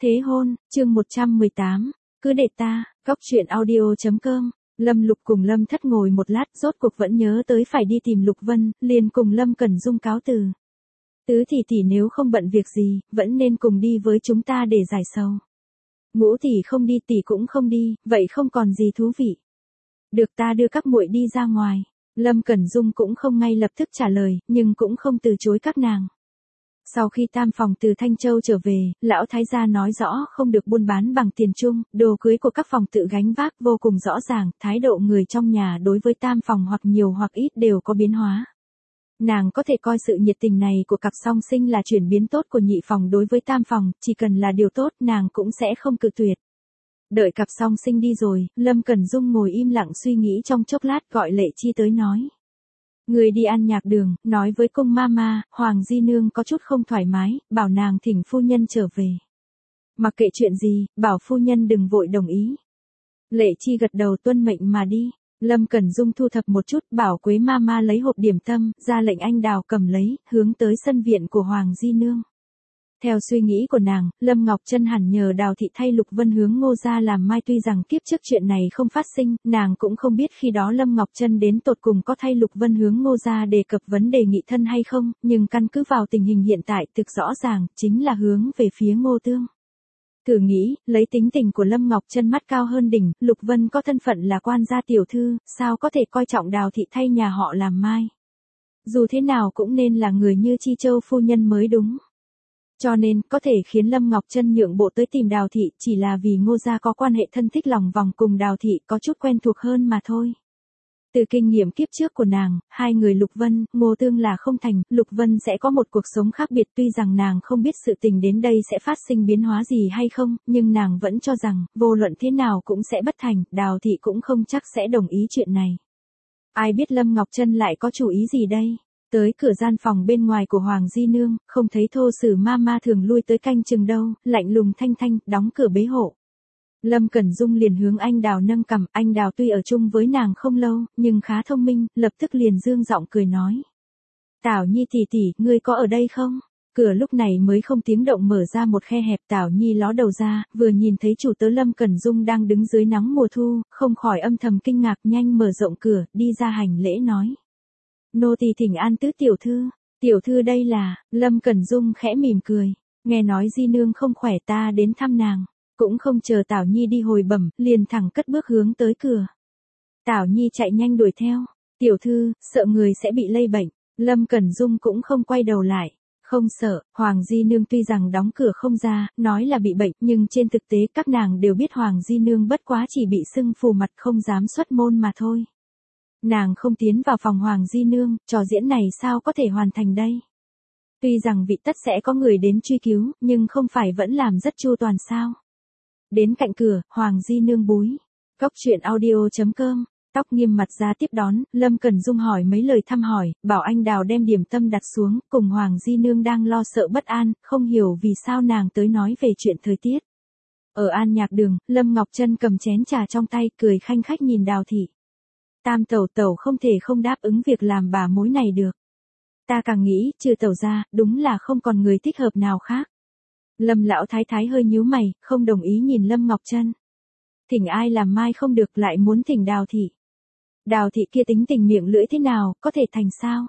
Thế hôn, chương 118, cứ để ta, góc truyện audio.com. Lâm Lục cùng Lâm Thất ngồi một lát, rốt cuộc vẫn nhớ tới phải đi tìm Lục Vân, liền cùng Lâm Cẩn Dung cáo từ. Tứ tỷ nếu không bận việc gì, vẫn nên cùng đi với chúng ta để giải sầu. Ngũ tỷ không đi, tỷ cũng không đi, vậy không còn gì thú vị. Được, ta đưa các muội đi ra ngoài. Lâm Cẩn Dung cũng không ngay lập tức trả lời, nhưng cũng không từ chối các nàng. Sau khi Tam phòng từ Thanh Châu trở về, lão thái gia nói rõ không được buôn bán bằng tiền chung, đồ cưới của các phòng tự gánh vác vô cùng rõ ràng, thái độ người trong nhà đối với Tam phòng hoặc nhiều hoặc ít đều có biến hóa. Nàng có thể coi sự nhiệt tình này của cặp song sinh là chuyển biến tốt của nhị phòng đối với Tam phòng, chỉ cần là điều tốt nàng cũng sẽ không cự tuyệt. Đợi cặp song sinh đi rồi, Lâm Cẩn Dung ngồi im lặng suy nghĩ trong chốc lát, gọi Lệ Chi tới nói. Người đi ăn nhạc đường, nói với cung mama, Hoàng Di Nương có chút không thoải mái, bảo nàng thỉnh phu nhân trở về. Mặc kệ chuyện gì, bảo phu nhân đừng vội đồng ý. Lệ Chi gật đầu tuân mệnh mà đi. Lâm Cẩn Dung thu thập một chút, bảo Quế mama lấy hộp điểm tâm, ra lệnh anh Đào cầm lấy, hướng tới sân viện của Hoàng Di Nương. Theo suy nghĩ của nàng, Lâm Ngọc Trân hẳn nhờ Đào thị thay Lục Vân hướng Ngô gia làm mai, tuy rằng kiếp trước chuyện này không phát sinh, nàng cũng không biết khi đó Lâm Ngọc Trân đến tột cùng có thay Lục Vân hướng Ngô gia đề cập vấn đề nghị thân hay không, nhưng căn cứ vào tình hình hiện tại thực rõ ràng, chính là hướng về phía Ngô Tương. Thử nghĩ, lấy tính tình của Lâm Ngọc Trân mắt cao hơn đỉnh, Lục Vân có thân phận là quan gia tiểu thư, sao có thể coi trọng Đào thị thay nhà họ làm mai. Dù thế nào cũng nên là người như Chi Châu phu nhân mới đúng. Cho nên, có thể khiến Lâm Ngọc Trân nhượng bộ tới tìm Đào thị chỉ là vì Ngô gia có quan hệ thân thích lòng vòng cùng Đào thị có chút quen thuộc hơn mà thôi. Từ kinh nghiệm kiếp trước của nàng, hai người Lục Vân, Ngô Tương là không thành, Lục Vân sẽ có một cuộc sống khác biệt, tuy rằng nàng không biết sự tình đến đây sẽ phát sinh biến hóa gì hay không, nhưng nàng vẫn cho rằng, vô luận thế nào cũng sẽ bất thành, Đào thị cũng không chắc sẽ đồng ý chuyện này. Ai biết Lâm Ngọc Trân lại có chủ ý gì đây? Tới cửa gian phòng bên ngoài của Hoàng Di Nương, không thấy Thô Sử Mama thường lui tới canh chừng đâu, lạnh lùng thanh thanh, đóng cửa bế hộ. Lâm Cẩn Dung liền hướng anh Đào nâng cằm, anh Đào tuy ở chung với nàng không lâu, nhưng khá thông minh, lập tức liền dương giọng cười nói. Tảo Nhi tỷ tỷ, ngươi có ở đây không? Cửa lúc này mới không tiếng động mở ra một khe hẹp, Tảo Nhi ló đầu ra, vừa nhìn thấy chủ tớ Lâm Cẩn Dung đang đứng dưới nắng mùa thu, không khỏi âm thầm kinh ngạc, nhanh mở rộng cửa, đi ra hành lễ nói. Nô tỳ thỉnh an tứ tiểu thư đây là, Lâm Cẩn Dung khẽ mỉm cười, nghe nói Di Nương không khỏe ta đến thăm nàng, cũng không chờ Tảo Nhi đi hồi bẩm, liền thẳng cất bước hướng tới cửa. Tảo Nhi chạy nhanh đuổi theo, tiểu thư, sợ người sẽ bị lây bệnh, Lâm Cẩn Dung cũng không quay đầu lại, không sợ, Hoàng Di Nương tuy rằng đóng cửa không ra, nói là bị bệnh, nhưng trên thực tế các nàng đều biết Hoàng Di Nương bất quá chỉ bị sưng phù mặt không dám xuất môn mà thôi. Nàng không tiến vào phòng Hoàng Di Nương, trò diễn này sao có thể hoàn thành đây? Tuy rằng vị tất sẽ có người đến truy cứu, nhưng không phải vẫn làm rất chu toàn sao? Đến cạnh cửa, Hoàng Di Nương búi. Góc truyện audio.com, tóc nghiêm mặt ra tiếp đón, Lâm Cẩn Dung hỏi mấy lời thăm hỏi, bảo anh Đào đem điểm tâm đặt xuống, cùng Hoàng Di Nương đang lo sợ bất an, không hiểu vì sao nàng tới nói về chuyện thời tiết. Ở An Nhạc Đường, Lâm Ngọc Trân cầm chén trà trong tay, cười khanh khách nhìn Đào thị. Tam tẩu tẩu không thể không đáp ứng việc làm bà mối này được. Ta càng nghĩ, trừ tẩu ra, đúng là không còn người thích hợp nào khác. Lâm lão thái thái hơi nhíu mày, không đồng ý nhìn Lâm Ngọc Trân. Thỉnh ai làm mai không được lại muốn thỉnh Đào thị. Đào thị kia tính tình miệng lưỡi thế nào, có thể thành sao?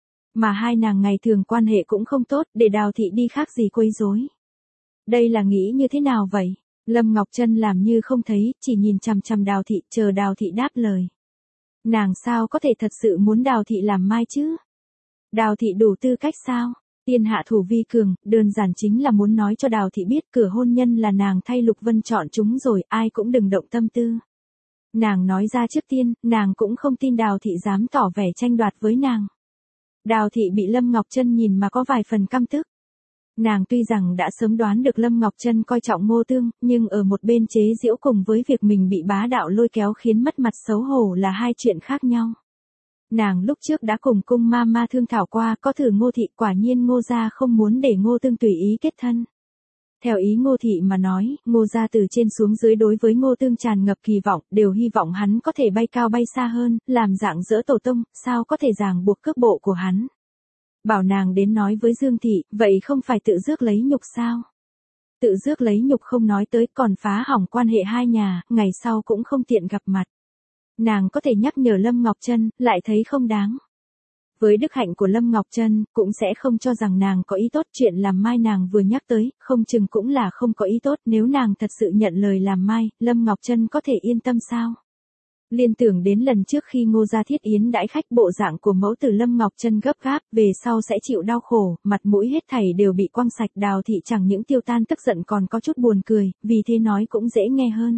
Mà hai nàng ngày thường quan hệ cũng không tốt, để Đào thị đi khác gì quấy rối. Đây là nghĩ như thế nào vậy? Lâm Ngọc Trân làm như không thấy, chỉ nhìn chằm chằm Đào thị, chờ Đào thị đáp lời. Nàng sao có thể thật sự muốn Đào thị làm mai chứ? Đào thị đủ tư cách sao? Tiên hạ thủ vi cường, đơn giản chính là muốn nói cho Đào thị biết cửa hôn nhân là nàng thay Lục Vân chọn chúng rồi, ai cũng đừng động tâm tư. Nàng nói ra trước tiên, nàng cũng không tin Đào thị dám tỏ vẻ tranh đoạt với nàng. Đào thị bị Lâm Ngọc Trân nhìn mà có vài phần căm tức. Nàng tuy rằng đã sớm đoán được Lâm Ngọc Trân coi trọng Ngô Tương, nhưng ở một bên chế giễu cùng với việc mình bị bá đạo lôi kéo khiến mất mặt xấu hổ là hai chuyện khác nhau. Nàng lúc trước đã cùng cung mama thương thảo qua, có thử Ngô thị, quả nhiên Ngô gia không muốn để Ngô Tương tùy ý kết thân. Theo ý Ngô thị mà nói, Ngô gia từ trên xuống dưới đối với Ngô Tương tràn ngập kỳ vọng, đều hy vọng hắn có thể bay cao bay xa hơn, làm dạng dỡ tổ tông, sao có thể ràng buộc cước bộ của hắn. Bảo nàng đến nói với Dương thị, vậy không phải tự rước lấy nhục sao? tự rước lấy nhục không nói tới còn phá hỏng quan hệ hai nhà, ngày sau cũng không tiện gặp mặt. Nàng có thể nhắc nhở Lâm Ngọc Trân, lại thấy không đáng. Với đức hạnh của Lâm Ngọc Trân, cũng sẽ không cho rằng nàng có ý tốt, chuyện làm mai nàng vừa nhắc tới, không chừng cũng là không có ý tốt, nếu nàng thật sự nhận lời làm mai, Lâm Ngọc Trân có thể yên tâm sao? Liên tưởng đến lần trước khi Ngô Gia Thiết Yến đãi khách, bộ dạng của mẫu tử Lâm Ngọc Trân gấp gáp, về sau sẽ chịu đau khổ, mặt mũi hết thảy đều bị quăng sạch, Đào Thị chẳng những tiêu tan tức giận còn có chút buồn cười, vì thế nói cũng dễ nghe hơn.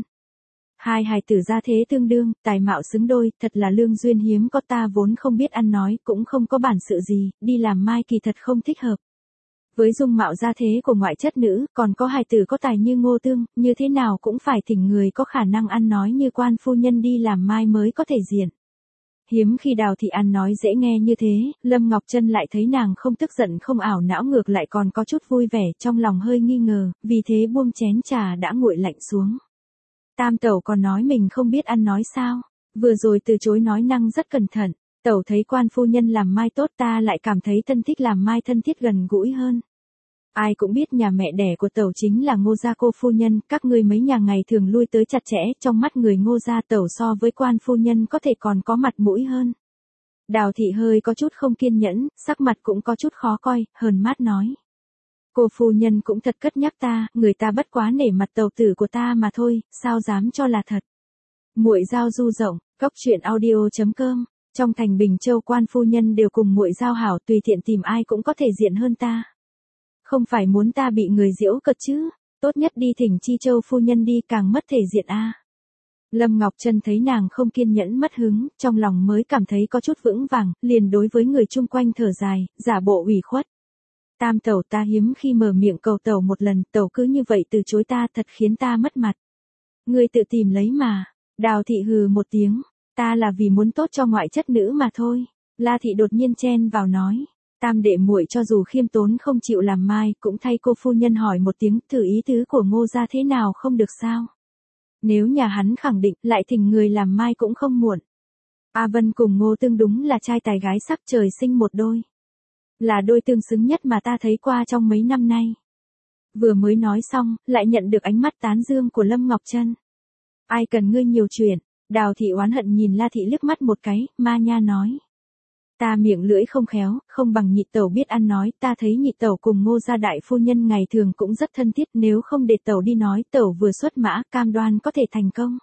Hai hài tử gia thế tương đương, tài mạo xứng đôi, thật là lương duyên hiếm có, ta vốn không biết ăn nói, cũng không có bản sự gì, đi làm mai kỳ thật không thích hợp. Với dung mạo gia thế của ngoại chất nữ, còn có hài tử có tài như Ngô Tương, như thế nào cũng phải thỉnh người có khả năng ăn nói như quan phu nhân đi làm mai mới có thể diện. Hiếm khi Đào Thị ăn nói dễ nghe như thế, Lâm Ngọc Trân lại thấy nàng không tức giận không ảo não, ngược lại còn có chút vui vẻ, trong lòng hơi nghi ngờ, vì thế buông chén trà đã nguội lạnh xuống. Tam tẩu còn nói mình không biết ăn nói sao, vừa rồi từ chối nói năng rất cẩn thận, tẩu thấy quan phu nhân làm mai tốt, ta lại cảm thấy thân thích làm mai thân thiết gần gũi hơn. Ai cũng biết nhà mẹ đẻ của tẩu chính là Ngô gia cô phu nhân, các ngươi mấy nhà ngày thường lui tới chặt chẽ, trong mắt người Ngô gia tẩu so với quan phu nhân có thể còn có mặt mũi hơn. Đào Thị hơi có chút không kiên nhẫn, sắc mặt cũng có chút khó coi, hờn mát nói. Cô phu nhân cũng thật cất nhắc ta, người ta bất quá nể mặt tẩu tử của ta mà thôi, sao dám cho là thật. Muội giao du rộng, coctruyện.audio.com, trong thành Bình Châu quan phu nhân đều cùng muội giao hảo, tùy tiện tìm ai cũng có thể diện hơn ta. Không phải muốn ta bị người giễu cợt chứ, tốt nhất đi thỉnh Chi Châu phu nhân đi, càng mất thể diện a. Lâm Ngọc Trân thấy nàng không kiên nhẫn mất hứng, trong lòng mới cảm thấy có chút vững vàng, liền đối với người chung quanh thở dài, giả bộ ủy khuất. Tam tẩu, ta hiếm khi mở miệng cầu tẩu một lần, tẩu cứ như vậy từ chối ta, thật khiến ta mất mặt. Ngươi tự tìm lấy mà. Đào Thị hừ một tiếng, ta là vì muốn tốt cho ngoại chất nữ mà thôi. La Thị đột nhiên chen vào nói, tam đệ muội cho dù khiêm tốn không chịu làm mai, cũng thay cô phu nhân hỏi một tiếng, thử ý tứ của Ngô gia thế nào không được sao? Nếu nhà hắn khẳng định, lại thỉnh người làm mai cũng không muộn. A Vân cùng Ngô Tương đúng là trai tài gái sắc, trời sinh một đôi. Là đôi tương xứng nhất mà ta thấy qua trong mấy năm nay. Vừa mới nói xong, lại nhận được ánh mắt tán dương của Lâm Ngọc Trân. Ai cần ngươi nhiều chuyện, Đào Thị oán hận nhìn La Thị liếc mắt một cái, ma nha nói. Ta miệng lưỡi không khéo, không bằng nhị tẩu biết ăn nói, ta thấy nhị tẩu cùng Ngô gia đại phu nhân ngày thường cũng rất thân thiết, nếu không để tẩu đi nói, tẩu vừa xuất mã, cam đoan có thể thành công.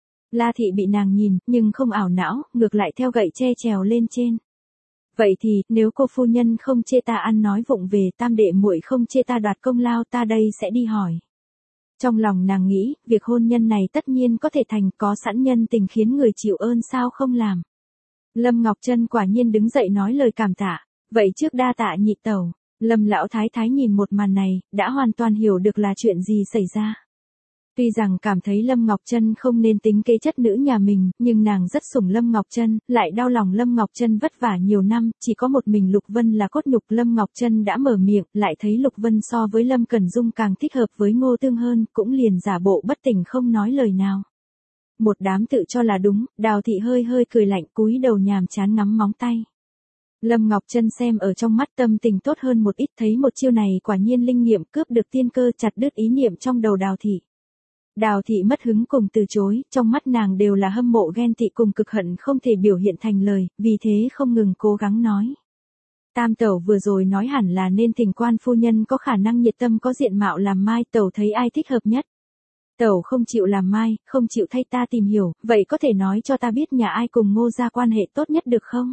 La Thị bị nàng nhìn, nhưng không ảo não, ngược lại theo gậy tre trèo lên trên. Vậy thì, nếu cô phu nhân không chê ta ăn nói vụng về, tam đệ muội không chê ta đoạt công lao, ta đây sẽ đi hỏi. Trong lòng nàng nghĩ, việc hôn nhân này tất nhiên có thể thành, có sẵn nhân tình khiến người chịu ơn sao không làm. Lâm Ngọc Trân quả nhiên đứng dậy nói lời cảm tạ, vậy trước đa tạ nhị tẩu. Lâm lão thái thái nhìn một màn này, đã hoàn toàn hiểu được là chuyện gì xảy ra. Tuy rằng cảm thấy Lâm Ngọc Trân không nên tính kế chất nữ nhà mình, nhưng nàng rất sủng Lâm Ngọc Trân, lại đau lòng Lâm Ngọc Trân vất vả nhiều năm, chỉ có một mình Lục Vân là cốt nhục. Lâm Ngọc Trân đã mở miệng, lại thấy Lục Vân so với Lâm Cẩn Dung càng thích hợp với Ngô Tương hơn, cũng liền giả bộ bất tỉnh không nói lời nào. Một đám tự cho là đúng, Đào Thị hơi hơi cười lạnh, cúi đầu nhàm chán ngắm móng tay. Lâm Ngọc Trân xem ở trong mắt, tâm tình tốt hơn một ít, thấy một chiêu này quả nhiên linh nghiệm, cướp được tiên cơ, chặt đứt ý niệm trong đầu Đào Thị. Đào Thị mất hứng cùng từ chối, trong mắt nàng đều là hâm mộ ghen tị cùng cực hận không thể biểu hiện thành lời, vì thế không ngừng cố gắng nói. Tam tẩu vừa rồi nói hẳn là nên thỉnh quan phu nhân có khả năng nhiệt tâm có diện mạo làm mai, tẩu thấy ai thích hợp nhất. Tẩu không chịu làm mai, không chịu thay ta tìm hiểu, vậy có thể nói cho ta biết nhà ai cùng Ngô gia quan hệ tốt nhất được không?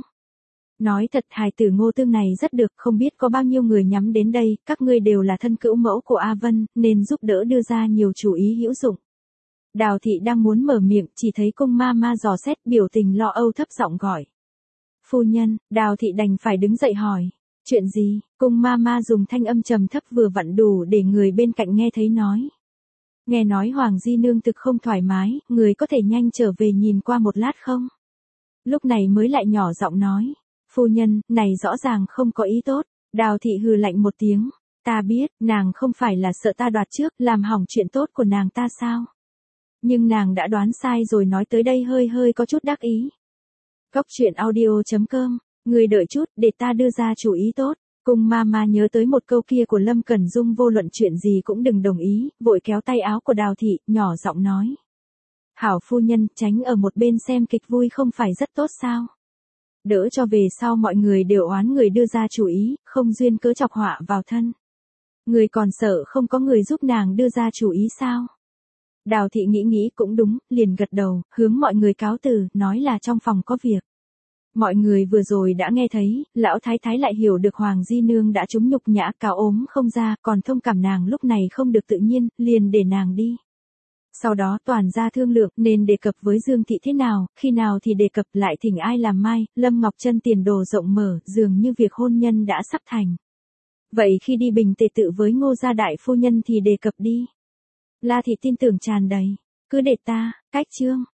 Nói thật, hài tử Ngô Tương này rất được, không biết có bao nhiêu người nhắm đến đây, các ngươi đều là thân cữu mẫu của A Vân, nên giúp đỡ đưa ra nhiều chủ ý hữu dụng. Đào Thị đang muốn mở miệng, chỉ thấy cung ma ma dò xét, biểu tình lo âu thấp giọng gọi. Phu nhân, Đào Thị đành phải đứng dậy hỏi. Chuyện gì? Cung ma ma dùng thanh âm trầm thấp vừa vặn đủ để người bên cạnh nghe thấy nói. Nghe nói Hoàng Di Nương thực không thoải mái, người có thể nhanh trở về nhìn qua một lát không? Lúc này mới lại nhỏ giọng nói. Phu nhân, này rõ ràng không có ý tốt. Đào Thị hừ lạnh một tiếng. Ta biết, nàng không phải là sợ ta đoạt trước, làm hỏng chuyện tốt của nàng ta sao? Nhưng nàng đã đoán sai rồi, nói tới đây hơi hơi có chút đắc ý. Coctruyện.audio.com, người đợi chút, để ta đưa ra chủ ý tốt. Cung ma nhớ tới một câu kia của Lâm Cẩn Dung, vô luận chuyện gì cũng đừng đồng ý, vội kéo tay áo của Đào Thị, nhỏ giọng nói. Hảo phu nhân, tránh ở một bên xem kịch vui không phải rất tốt sao? Đỡ cho về sau mọi người đều oán người đưa ra chủ ý, không duyên cớ chọc họa vào thân. Người còn sợ không có người giúp nàng đưa ra chủ ý sao? Đào Thị nghĩ cũng đúng, liền gật đầu, hướng mọi người cáo từ, nói là trong phòng có việc. Mọi người vừa rồi đã nghe thấy, lão thái thái lại hiểu được Hoàng Di Nương đã trúng nhục nhã, cáo ốm không ra, còn thông cảm nàng lúc này không được tự nhiên, liền để nàng đi. Sau đó toàn ra thương lượng nên đề cập với Dương Thị thế nào, khi nào thì đề cập lại thỉnh ai làm mai, Lâm Ngọc Trân tiền đồ rộng mở, dường như việc hôn nhân đã sắp thành. Vậy khi đi bình tề tự với Ngô gia đại phu nhân thì đề cập đi. La Thị tin tưởng tràn đầy, cứ để ta, cách chương.